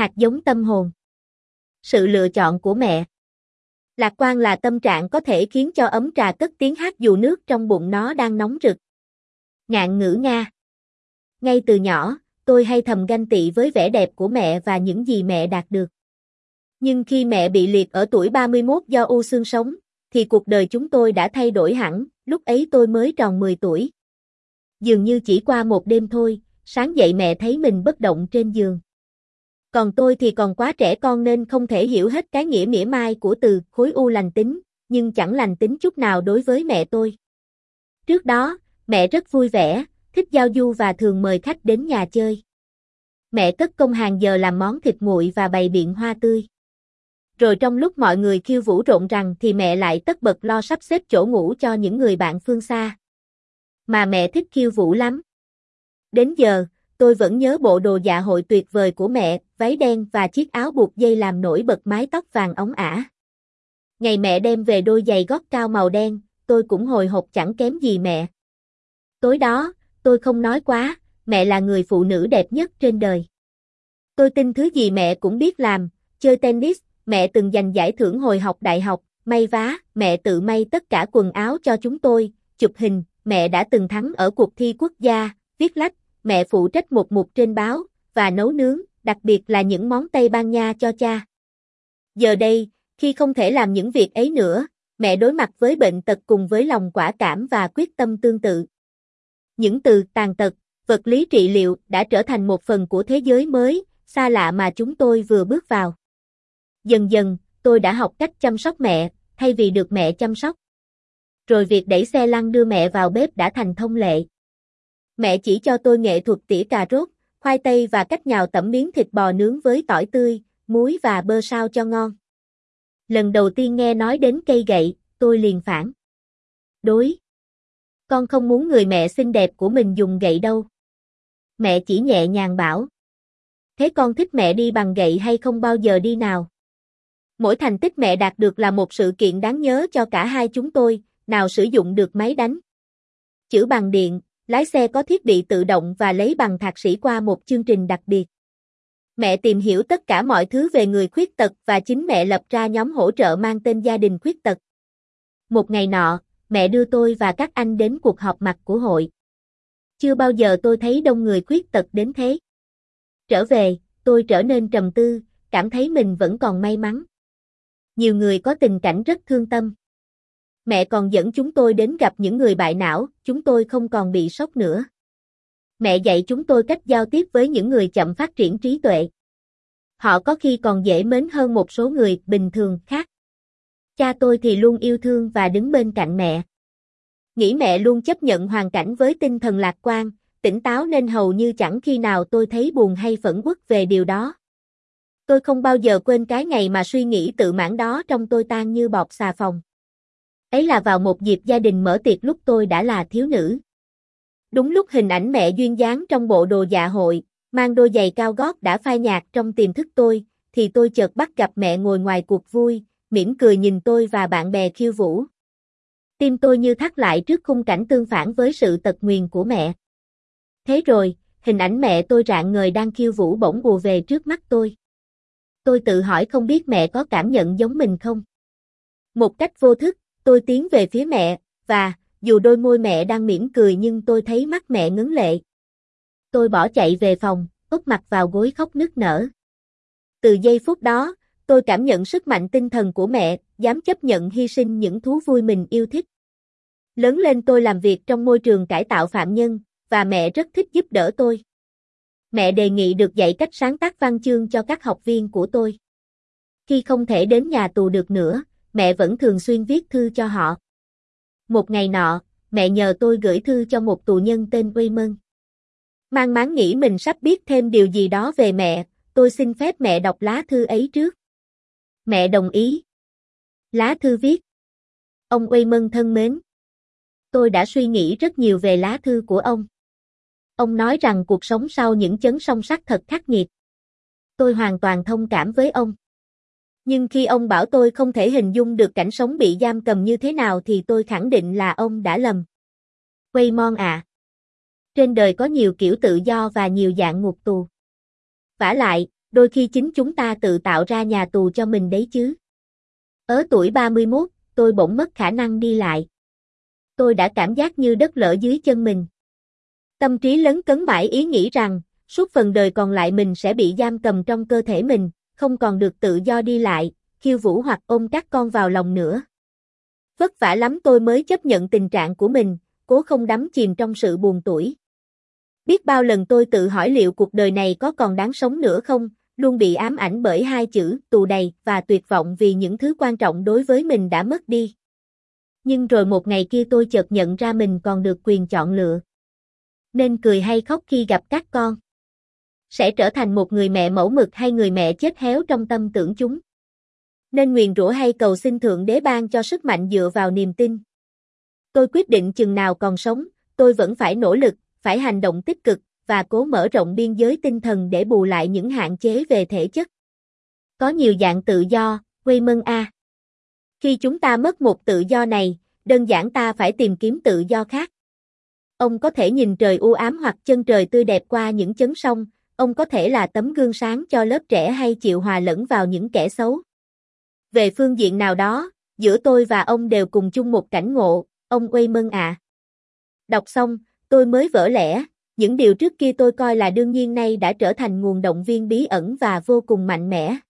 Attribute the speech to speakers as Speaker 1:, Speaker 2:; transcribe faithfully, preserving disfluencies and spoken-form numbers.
Speaker 1: Hạt giống tâm hồn. Sự lựa chọn của mẹ. Lạc quan là tâm trạng có thể khiến cho ấm trà cất tiếng hát dù nước trong bụng nó đang nóng rực. Ngạn ngữ Nga. Ngay từ nhỏ, tôi hay thầm ganh tị với vẻ đẹp của mẹ và những gì mẹ đạt được. Nhưng khi mẹ bị liệt ở tuổi ba mươi mốt do u xương sống, thì cuộc đời chúng tôi đã thay đổi hẳn, lúc ấy tôi mới tròn mười tuổi. Dường như chỉ qua một đêm thôi, sáng dậy mẹ thấy mình bất động trên giường. Còn tôi thì còn quá trẻ con nên không thể hiểu hết cái nghĩa mỉa mai của từ khối u lành tính, nhưng chẳng lành tính chút nào đối với mẹ tôi. Trước đó, mẹ rất vui vẻ, thích giao du và thường mời khách đến nhà chơi. Mẹ cất công hàng giờ làm món thịt nguội và bày biện hoa tươi. Rồi trong lúc mọi người khiêu vũ rộn ràng thì mẹ lại tất bật lo sắp xếp chỗ ngủ cho những người bạn phương xa. Mà mẹ thích khiêu vũ lắm. Đến giờ, tôi vẫn nhớ bộ đồ dạ hội tuyệt vời của mẹ, váy đen và chiếc áo buộc dây làm nổi bật mái tóc vàng óng ả. Ngày mẹ đem về đôi giày gót cao màu đen, tôi cũng hồi hộp chẳng kém gì mẹ. Tối đó, tôi không nói quá, mẹ là người phụ nữ đẹp nhất trên đời. Tôi tin thứ gì mẹ cũng biết làm, chơi tennis, mẹ từng giành giải thưởng hồi học đại học, may vá, mẹ tự may tất cả quần áo cho chúng tôi, chụp hình, mẹ đã từng thắng ở cuộc thi quốc gia, viết lách, mẹ phụ trách một mục trên báo, và nấu nướng, đặc biệt là những món Tây Ban Nha cho cha. Giờ đây, khi không thể làm những việc ấy nữa, mẹ đối mặt với bệnh tật cùng với lòng quả cảm và quyết tâm tương tự. Những từ tàn tật, vật lý trị liệu đã trở thành một phần của thế giới mới, xa lạ mà chúng tôi vừa bước vào. Dần dần, tôi đã học cách chăm sóc mẹ, thay vì được mẹ chăm sóc. Rồi việc đẩy xe lăn đưa mẹ vào bếp đã thành thông lệ. Mẹ chỉ cho tôi nghệ thuật tỉa cà rốt, khoai tây và cách nhào tẩm miếng thịt bò nướng với tỏi tươi, muối và bơ sao cho ngon. Lần đầu tiên nghe nói đến cây gậy, tôi liền phản đối. Con không muốn người mẹ xinh đẹp của mình dùng gậy đâu. Mẹ chỉ nhẹ nhàng bảo. Thế con thích mẹ đi bằng gậy hay không bao giờ đi nào? Mỗi thành tích mẹ đạt được là một sự kiện đáng nhớ cho cả hai chúng tôi, nào sử dụng được máy đánh chữ bằng điện, lái xe có thiết bị tự động và lấy bằng thạc sĩ qua một chương trình đặc biệt. Mẹ tìm hiểu tất cả mọi thứ về người khuyết tật và chính mẹ lập ra nhóm hỗ trợ mang tên Gia đình Khuyết tật. Một ngày nọ, mẹ đưa tôi và các anh đến cuộc họp mặt của hội. Chưa bao giờ tôi thấy đông người khuyết tật đến thế. Trở về, tôi trở nên trầm tư, cảm thấy mình vẫn còn may mắn. Nhiều người có tình cảnh rất thương tâm. Mẹ còn dẫn chúng tôi đến gặp những người bại não, chúng tôi không còn bị sốc nữa. Mẹ dạy chúng tôi cách giao tiếp với những người chậm phát triển trí tuệ. Họ có khi còn dễ mến hơn một số người bình thường khác. Cha tôi thì luôn yêu thương và đứng bên cạnh mẹ. Nghĩ mẹ luôn chấp nhận hoàn cảnh với tinh thần lạc quan, tỉnh táo nên hầu như chẳng khi nào tôi thấy buồn hay phẫn uất về điều đó. Tôi không bao giờ quên cái ngày mà suy nghĩ tự mãn đó trong tôi tan như bọt xà phòng. Ấy là vào một dịp gia đình mở tiệc lúc tôi đã là thiếu nữ. Đúng lúc hình ảnh mẹ duyên dáng trong bộ đồ dạ hội, mang đôi giày cao gót đã phai nhạt trong tiềm thức tôi, thì tôi chợt bắt gặp mẹ ngồi ngoài cuộc vui, mỉm cười nhìn tôi và bạn bè khiêu vũ. Tim tôi như thắt lại trước khung cảnh tương phản với sự tật nguyền của mẹ. Thế rồi, hình ảnh mẹ tôi rạng ngời đang khiêu vũ bỗng ùa về trước mắt tôi. Tôi tự hỏi không biết mẹ có cảm nhận giống mình không? Một cách vô thức, tôi tiến về phía mẹ, và, dù đôi môi mẹ đang mỉm cười nhưng tôi thấy mắt mẹ ngấn lệ. Tôi bỏ chạy về phòng, úp mặt vào gối khóc nức nở. Từ giây phút đó, tôi cảm nhận sức mạnh tinh thần của mẹ, dám chấp nhận hy sinh những thú vui mình yêu thích. Lớn lên tôi làm việc trong môi trường cải tạo phạm nhân, và mẹ rất thích giúp đỡ tôi. Mẹ đề nghị được dạy cách sáng tác văn chương cho các học viên của tôi. Khi không thể đến nhà tù được nữa, mẹ vẫn thường xuyên viết thư cho họ. Một ngày nọ, mẹ nhờ tôi gửi thư cho một tù nhân tên Raymond. Mang máng nghĩ mình sắp biết thêm điều gì đó về mẹ, tôi xin phép mẹ đọc lá thư ấy trước. Mẹ đồng ý. Lá thư viết: Ông Raymond thân mến, tôi đã suy nghĩ rất nhiều về lá thư của ông. Ông nói rằng cuộc sống sau những chấn song sắt thật khắc nghiệt. Tôi hoàn toàn thông cảm với ông. Nhưng khi ông bảo tôi không thể hình dung được cảnh sống bị giam cầm như thế nào thì tôi khẳng định là ông đã lầm. Raymond à, trên đời có nhiều kiểu tự do và nhiều dạng ngục tù. Vả lại, Đôi khi chính chúng ta tự tạo ra nhà tù cho mình đấy chứ. Ở tuổi ba mươi mốt, tôi bỗng mất khả năng đi lại. Tôi đã cảm giác như đất lở dưới chân mình. Tâm trí lấn cấn mãi ý nghĩ rằng, suốt phần đời còn lại mình sẽ bị giam cầm trong cơ thể mình, không còn được tự do đi lại, khiêu vũ hoặc ôm các con vào lòng nữa. Vất vả lắm tôi mới chấp nhận tình trạng của mình, cố không đắm chìm trong sự buồn tủi. Biết bao lần tôi tự hỏi liệu cuộc đời này có còn đáng sống nữa không, luôn bị ám ảnh bởi hai chữ tù đầy và tuyệt vọng vì những thứ quan trọng đối với mình đã mất đi. Nhưng rồi một ngày kia tôi chợt nhận ra mình còn được quyền chọn lựa. Nên cười hay khóc khi gặp các con. Sẽ trở thành một người mẹ mẫu mực hay người mẹ chết héo trong tâm tưởng chúng. Nên nguyền rủa hay cầu xin Thượng Đế ban cho sức mạnh dựa vào niềm tin. Tôi quyết định chừng nào còn sống, tôi vẫn phải nỗ lực, phải hành động tích cực, và cố mở rộng biên giới tinh thần để bù lại những hạn chế về thể chất. Có nhiều dạng tự do, Raymond A. Khi chúng ta mất một tự do này, đơn giản ta phải tìm kiếm tự do khác. Ông có thể nhìn trời u ám hoặc chân trời tươi đẹp qua những chấn sông, ông có thể là tấm gương sáng cho lớp trẻ hay chịu hòa lẫn vào những kẻ xấu. Về phương diện nào đó, giữa tôi và ông đều cùng chung một cảnh ngộ, ông Raymond ạ. À. Đọc xong, tôi mới vỡ lẽ, những điều trước kia tôi coi là đương nhiên nay đã trở thành nguồn động viên bí ẩn và vô cùng mạnh mẽ.